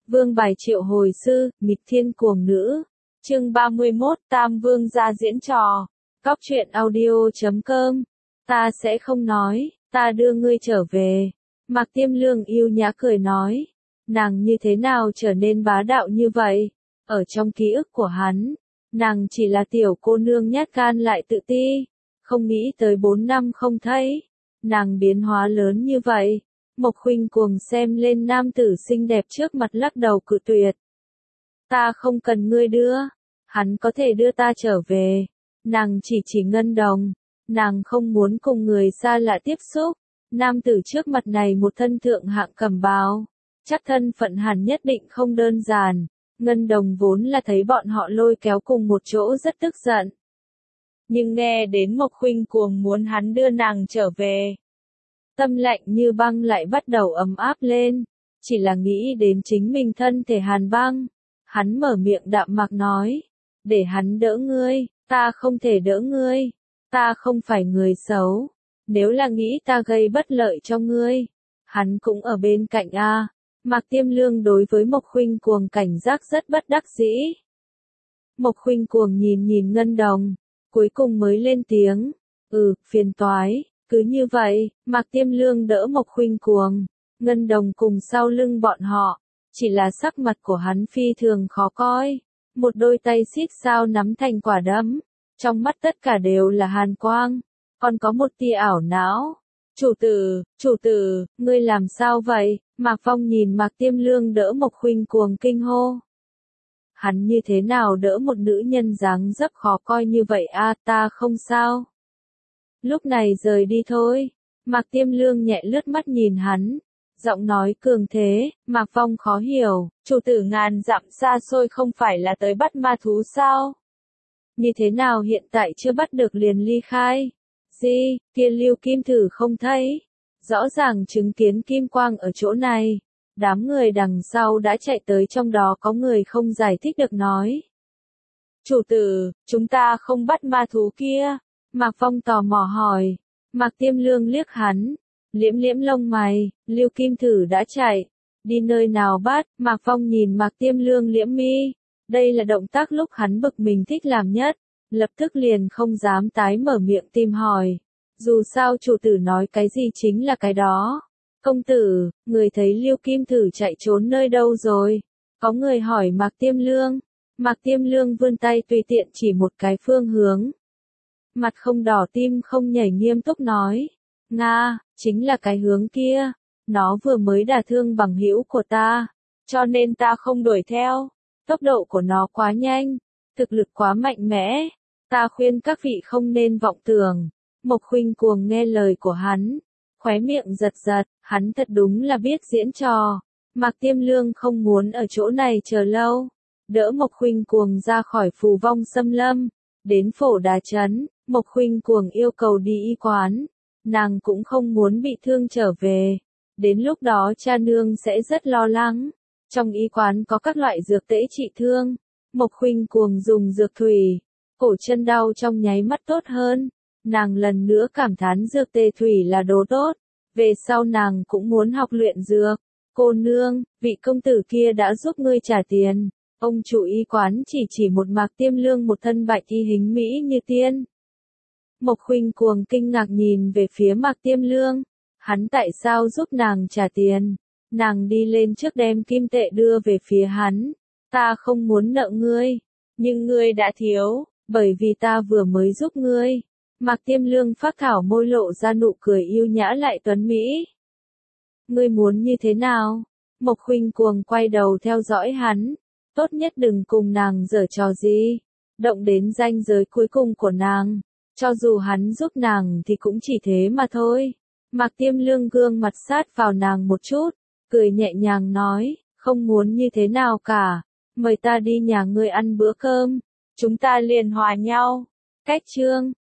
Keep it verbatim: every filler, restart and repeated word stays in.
Vương bài triệu hồi sư, nghịch thiên cuồng nữ. Chương ba mươi mốt, Tam Vương gia diễn trò. Cóc truyện audio chấm com. Ta sẽ không nói, ta đưa ngươi trở về. Mạc Tiêm Lương yêu nhã cười nói. Nàng như thế nào trở nên bá đạo như vậy? Ở trong ký ức của hắn, nàng chỉ là tiểu cô nương nhát gan lại tự ti. Không nghĩ tới bốn năm không thấy. Nàng biến hóa lớn như vậy. Mộc Khuynh cuồng xem lên nam tử xinh đẹp trước mặt lắc đầu cự tuyệt. Ta không cần ngươi đưa, hắn có thể đưa ta trở về. Nàng chỉ chỉ Ngân Đồng, nàng không muốn cùng người xa lạ tiếp xúc. Nam tử trước mặt này một thân thượng hạng cẩm bào, chắc thân phận hẳn nhất định không đơn giản. Ngân Đồng vốn là thấy bọn họ lôi kéo cùng một chỗ rất tức giận. Nhưng nghe đến Mộc Khuynh cuồng muốn hắn đưa nàng trở về, tâm lạnh như băng lại bắt đầu ấm áp lên, chỉ là nghĩ đến chính mình thân thể hàn băng. Hắn mở miệng đạm mạc nói, để hắn đỡ ngươi, ta không thể đỡ ngươi, ta không phải người xấu, nếu là nghĩ ta gây bất lợi cho ngươi, hắn cũng ở bên cạnh a. Mạc Tiêm Lương đối với Mộc Khuynh cuồng cảnh giác rất bất đắc dĩ. Mộc Khuynh cuồng nhìn nhìn Ngân Đồng, cuối cùng mới lên tiếng, ừ, phiền toái. Cứ như vậy, Mạc Tiêm Lương đỡ Mộc Khuynh cuồng, Ngân Đồng cùng sau lưng bọn họ, chỉ là sắc mặt của hắn phi thường khó coi, một đôi tay xít sao nắm thành quả đấm, trong mắt tất cả đều là hàn quang, còn có một tia ảo não. Chủ tử, chủ tử, ngươi làm sao vậy? Mạc Phong nhìn Mạc Tiêm Lương đỡ Mộc Khuynh cuồng kinh hô. Hắn như thế nào đỡ một nữ nhân dáng dấp khó coi như vậy a? Ta không sao. Lúc này rời đi thôi. Mạc Tiêm Lương nhẹ lướt mắt nhìn hắn, giọng nói cường thế. Mạc Phong khó hiểu, chủ tử ngàn dặm xa xôi không phải là tới bắt ma thú sao? Như thế nào hiện tại chưa bắt được liền ly khai? Gì, kia Lưu Kim Thử không thấy? Rõ ràng chứng kiến kim quang ở chỗ này. Đám người đằng sau đã chạy tới, trong đó có người không giải thích được nói. Chủ tử, chúng ta không bắt ma thú kia. Mạc Phong tò mò hỏi. Mạc Tiêm Lương liếc hắn, liễm liễm lông mày, Lưu Kim Thử đã chạy. Đi nơi nào bắt? Mạc Phong nhìn Mạc Tiêm Lương liễm mi. Đây là động tác lúc hắn bực mình thích làm nhất. Lập tức liền không dám tái mở miệng tìm hỏi. Dù sao chủ tử nói cái gì chính là cái đó. Công tử, người thấy Lưu Kim Thử chạy trốn nơi đâu rồi? Có người hỏi Mạc Tiêm Lương. Mạc Tiêm Lương vươn tay tùy tiện chỉ một cái phương hướng. Mặt không đỏ tim không nhảy nghiêm túc nói. Nga, chính là cái hướng kia. Nó vừa mới đả thương bằng hữu của ta. Cho nên ta không đuổi theo. Tốc độ của nó quá nhanh. Thực lực quá mạnh mẽ. Ta khuyên các vị không nên vọng tưởng. Mộc Khuynh cuồng nghe lời của hắn. Khóe miệng giật giật. Hắn thật đúng là biết diễn trò. Mạc Tiêm Lương không muốn ở chỗ này chờ lâu. Đỡ Mộc Khuynh cuồng ra khỏi phù vong xâm lâm. Đến phổ đà trấn. Mộc Khuynh cuồng yêu cầu đi y quán. Nàng cũng không muốn bị thương trở về. Đến lúc đó cha nương sẽ rất lo lắng. Trong y quán có các loại dược tễ trị thương. Mộc Khuynh cuồng dùng dược thủy. Cổ chân đau trong nháy mắt tốt hơn. Nàng lần nữa cảm thán dược tê thủy là đồ tốt. Về sau nàng cũng muốn học luyện dược. Cô nương, vị công tử kia đã giúp ngươi trả tiền. Ông chủ y quán chỉ chỉ một Mạc Tiêm Lương một thân bạch y hình mỹ như tiên. Mộc Khuynh cuồng kinh ngạc nhìn về phía Mạc Tiêm Lương. Hắn tại sao giúp nàng trả tiền? Nàng đi lên trước đem kim tệ đưa về phía hắn. Ta không muốn nợ ngươi. Nhưng ngươi đã thiếu, bởi vì ta vừa mới giúp ngươi. Mạc Tiêm Lương phác thảo môi lộ ra nụ cười yêu nhã lại tuấn mỹ. Ngươi muốn như thế nào? Mộc Khuynh cuồng quay đầu theo dõi hắn. Tốt nhất đừng cùng nàng giở trò gì. Động đến ranh giới cuối cùng của nàng. Cho dù hắn giúp nàng thì cũng chỉ thế mà thôi. Mạc Tiêm Lương gương mặt sát vào nàng một chút. Cười nhẹ nhàng nói, không muốn như thế nào cả. Mời ta đi nhà ngươi ăn bữa cơm. Chúng ta liền hòa nhau. Cách chương.